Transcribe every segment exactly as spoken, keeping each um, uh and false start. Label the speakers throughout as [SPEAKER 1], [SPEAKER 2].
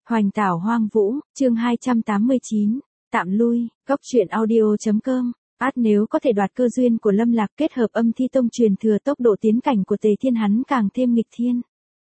[SPEAKER 1] Hoành tảo hoang vũ, chương hai trăm tám mươi chín, tạm lui, góc truyện audio.com. Át nếu có thể đoạt cơ duyên của Lâm Lạc kết hợp âm thi tông truyền thừa tốc độ tiến cảnh của Tề Thiên hắn càng thêm nghịch thiên.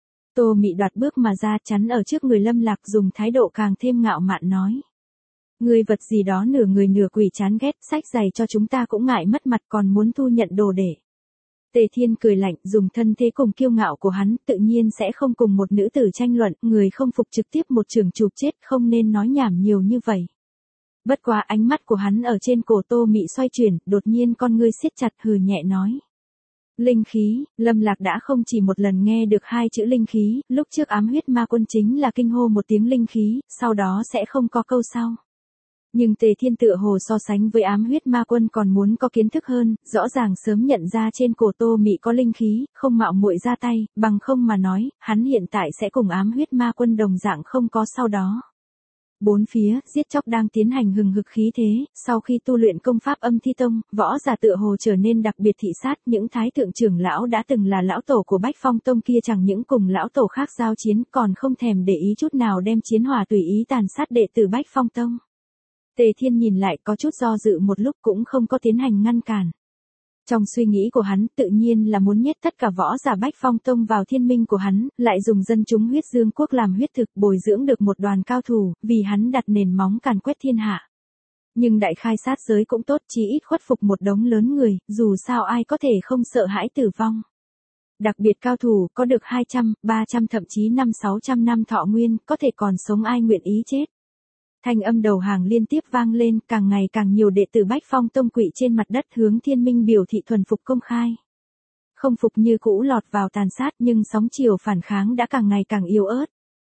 [SPEAKER 1] Tô Mị đoạt bước mà ra chắn ở trước người Lâm Lạc dùng thái độ càng thêm ngạo mạn nói. Người vật gì đó nửa người nửa quỷ chán ghét, sách giày cho chúng ta cũng ngại mất mặt còn muốn thu nhận đồ để. Tề Thiên cười lạnh dùng thân thế cùng kiêu ngạo của hắn tự nhiên sẽ không cùng một nữ tử tranh luận, người không phục trực tiếp một trường chụp chết không nên nói nhảm nhiều như vậy. Bất quá ánh mắt của hắn ở trên cổ Tô Mị xoay chuyển, đột nhiên con ngươi siết chặt hừ nhẹ nói. Linh khí, Lâm Lạc đã không chỉ một lần nghe được hai chữ linh khí, lúc trước ám huyết ma quân chính là kinh hô một tiếng linh khí, sau đó sẽ không có câu sau. Nhưng Tề Thiên tựa hồ so sánh với ám huyết ma quân còn muốn có kiến thức hơn, rõ ràng sớm nhận ra trên cổ Tô Mị có linh khí, không mạo muội ra tay, bằng không mà nói, hắn hiện tại sẽ cùng ám huyết ma quân đồng dạng không có sau đó. Bốn phía, giết chóc đang tiến hành hừng hực khí thế, sau khi tu luyện công pháp âm thi tông, võ giả tựa hồ trở nên đặc biệt thị sát, những thái thượng trưởng lão đã từng là lão tổ của Bách Phong Tông kia chẳng những cùng lão tổ khác giao chiến còn không thèm để ý chút nào đem chiến hỏa tùy ý tàn sát đệ tử Bách Phong Tông. Tề Thiên nhìn lại có chút do dự một lúc cũng không có tiến hành ngăn cản. Trong suy nghĩ của hắn tự nhiên là muốn nhét tất cả võ giả Bách Phong Tông vào thiên minh của hắn, lại dùng dân chúng huyết dương quốc làm huyết thực bồi dưỡng được một đoàn cao thủ, vì hắn đặt nền móng càn quét thiên hạ. Nhưng đại khai sát giới cũng tốt, chí ít khuất phục một đống lớn người, dù sao ai có thể không sợ hãi tử vong. Đặc biệt cao thủ có được hai trăm, ba trăm thậm chí năm sáu trăm năm thọ nguyên, có thể còn sống ai nguyện ý chết. Thanh âm đầu hàng liên tiếp vang lên, càng ngày càng nhiều đệ tử Bách Phong Tông quỵ trên mặt đất hướng thiên minh biểu thị thuần phục công khai. Không phục như cũ lọt vào tàn sát nhưng sóng chiều phản kháng đã càng ngày càng yếu ớt.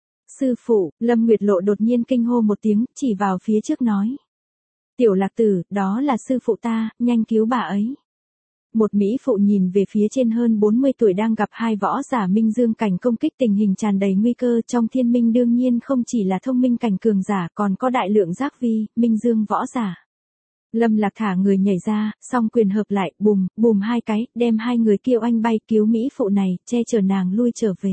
[SPEAKER 1] Sư phụ, Lâm Nguyệt Lộ đột nhiên kinh hô một tiếng, chỉ vào phía trước nói. Tiểu Lạc Tử, đó là sư phụ ta, nhanh cứu bà ấy. Một mỹ phụ nhìn về phía trên hơn bốn mươi tuổi đang gặp hai võ giả minh dương cảnh công kích tình hình tràn đầy nguy cơ trong thiên minh đương nhiên không chỉ là thông minh cảnh cường giả còn có đại lượng giác vi, minh dương võ giả. Lâm Lạc thả người nhảy ra, song quyền hợp lại, bùm, bùm hai cái, đem hai người kia oanh bay cứu mỹ phụ này, che chở nàng lui trở về.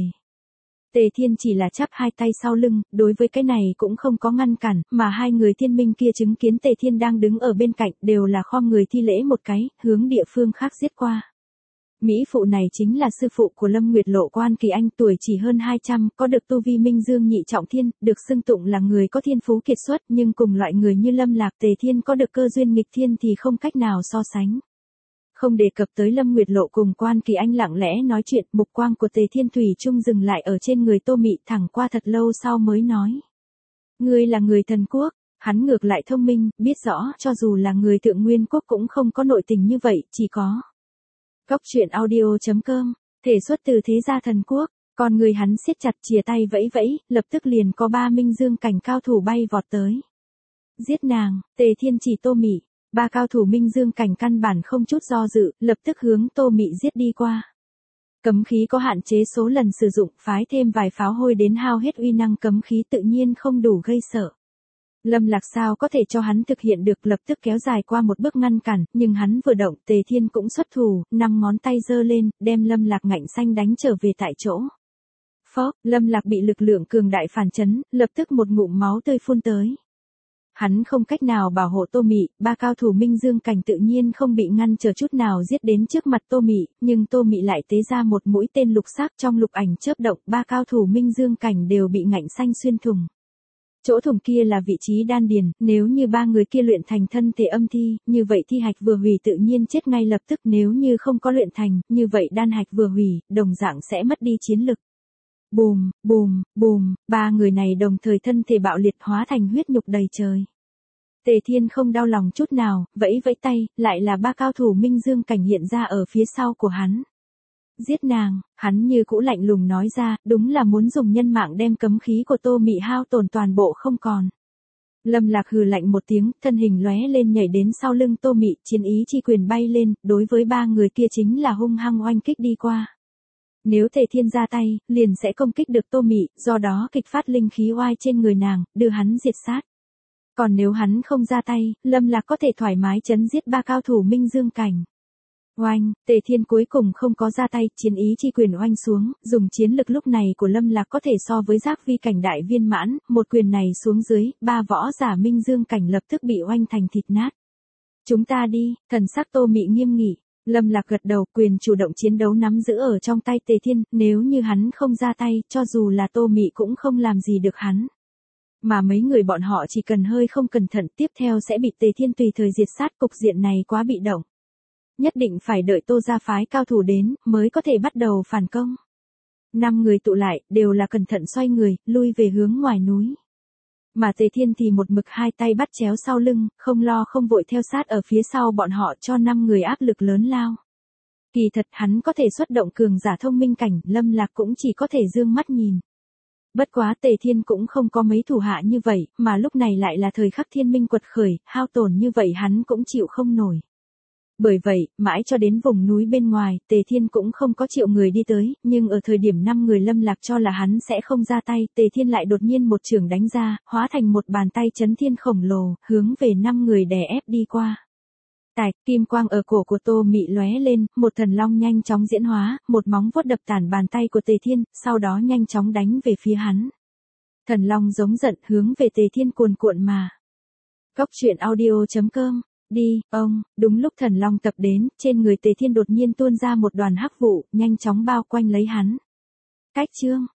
[SPEAKER 1] Tề Thiên chỉ là chắp hai tay sau lưng, đối với cái này cũng không có ngăn cản, mà hai người thiên minh kia chứng kiến Tề Thiên đang đứng ở bên cạnh đều là khom người thi lễ một cái, hướng địa phương khác giết qua. Mỹ phụ này chính là sư phụ của Lâm Nguyệt Lộ Quan Kỳ Anh tuổi chỉ hơn hai trăm, có được tu vi minh dương nhị trọng thiên, được xưng tụng là người có thiên phú kiệt xuất nhưng cùng loại người như Lâm Lạc Tề Thiên có được cơ duyên nghịch thiên thì không cách nào so sánh. Không đề cập tới Lâm Nguyệt Lộ cùng Quan Kỳ Anh lặng lẽ nói chuyện, mục quang của Tề Thiên thủy chung dừng lại ở trên người Tô Mị thẳng qua thật lâu sau mới nói. Ngươi là người thần quốc, hắn ngược lại thông minh, biết rõ cho dù là người thượng nguyên quốc cũng không có nội tình như vậy, chỉ có. Góc truyện audio.com, thể xuất từ thế gia thần quốc, còn người hắn siết chặt chìa tay vẫy vẫy, lập tức liền có ba minh dương cảnh cao thủ bay vọt tới. Giết nàng, Tề Thiên chỉ Tô Mị. Ba cao thủ minh dương cảnh căn bản không chút do dự, lập tức hướng Tô Mị giết đi qua. Cấm khí có hạn chế số lần sử dụng, phái thêm vài pháo hôi đến hao hết uy năng cấm khí tự nhiên không đủ gây sợ. Lâm Lạc sao có thể cho hắn thực hiện được, lập tức kéo dài qua một bước ngăn cản, nhưng hắn vừa động Tề Thiên cũng xuất thủ, năm ngón tay giơ lên, đem Lâm Lạc ngạnh xanh đánh trở về tại chỗ. Phốc, Lâm Lạc bị lực lượng cường đại phản chấn, lập tức một ngụm máu tươi phun tới. Hắn không cách nào bảo hộ Tô Mị, ba cao thủ minh dương cảnh tự nhiên không bị ngăn trở chút nào giết đến trước mặt Tô Mị, nhưng Tô Mị lại tế ra một mũi tên lục sắc trong lục ảnh chớp động, ba cao thủ minh dương cảnh đều bị ngạnh xanh xuyên thủng. Chỗ thủng kia là vị trí đan điền, nếu như ba người kia luyện thành thân thể âm thi, như vậy thi hạch vừa hủy tự nhiên chết ngay lập tức, nếu như không có luyện thành, như vậy đan hạch vừa hủy, đồng dạng sẽ mất đi chiến lực. Bùm, bùm, bùm, ba người này đồng thời thân thể bạo liệt hóa thành huyết nhục đầy trời. Tề Thiên không đau lòng chút nào, vẫy vẫy tay, lại là ba cao thủ minh dương cảnh hiện ra ở phía sau của hắn. Giết nàng, hắn như cũ lạnh lùng nói ra, đúng là muốn dùng nhân mạng đem cấm khí của Tô Mị hao tổn toàn bộ không còn. Lâm Lạc hừ lạnh một tiếng, thân hình lóe lên nhảy đến sau lưng Tô Mị, chiến ý chi quyền bay lên, đối với ba người kia chính là hung hăng oanh kích đi qua. Nếu Tề Thiên ra tay, liền sẽ công kích được Tô Mị, do đó kích phát linh khí oai trên người nàng, đưa hắn diệt sát. Còn nếu hắn không ra tay, Lâm Lạc có thể thoải mái chấn giết ba cao thủ minh dương cảnh. Oanh, Tề Thiên cuối cùng không có ra tay, chiến ý chi quyền oanh xuống, dùng chiến lực lúc này của Lâm Lạc có thể so với giác vi cảnh đại viên mãn, một quyền này xuống dưới, ba võ giả minh dương cảnh lập tức bị oanh thành thịt nát. Chúng ta đi, thần sắc Tô Mị nghiêm nghị. Lâm Lạc gật đầu, quyền chủ động chiến đấu nắm giữ ở trong tay Tề Thiên, nếu như hắn không ra tay, cho dù là Tô Mị cũng không làm gì được hắn. Mà mấy người bọn họ chỉ cần hơi không cẩn thận tiếp theo sẽ bị Tề Thiên tùy thời diệt sát, cục diện này quá bị động. Nhất định phải đợi Tô gia phái cao thủ đến, mới có thể bắt đầu phản công. Năm người tụ lại, đều là cẩn thận xoay người, lui về hướng ngoài núi. Mà Tề Thiên thì một mực hai tay bắt chéo sau lưng, không lo không vội theo sát ở phía sau bọn họ cho năm người áp lực lớn lao. Kỳ thật hắn có thể xuất động cường giả thông minh cảnh, Lâm Lạc cũng chỉ có thể dương mắt nhìn. Bất quá Tề Thiên cũng không có mấy thủ hạ như vậy, mà lúc này lại là thời khắc thiên minh quật khởi, hao tổn như vậy hắn cũng chịu không nổi. Bởi vậy, mãi cho đến vùng núi bên ngoài, Tề Thiên cũng không có triệu người đi tới, nhưng ở thời điểm năm người Lâm Lạc cho là hắn sẽ không ra tay, Tề Thiên lại đột nhiên một chưởng đánh ra, hóa thành một bàn tay chấn thiên khổng lồ, hướng về năm người đè ép đi qua. Tạch, kim quang ở cổ của Tô Mị lóe lên, một thần long nhanh chóng diễn hóa, một móng vuốt đập tàn bàn tay của Tề Thiên, sau đó nhanh chóng đánh về phía hắn. Thần long giống giận hướng về Tề Thiên cuồn cuộn mà. Góc truyện audio chấm com. Đi, ông, đúng lúc thần long tập đến, trên người Tề Thiên đột nhiên tuôn ra một đoàn hắc vụ, nhanh chóng bao quanh lấy hắn. Cách chương,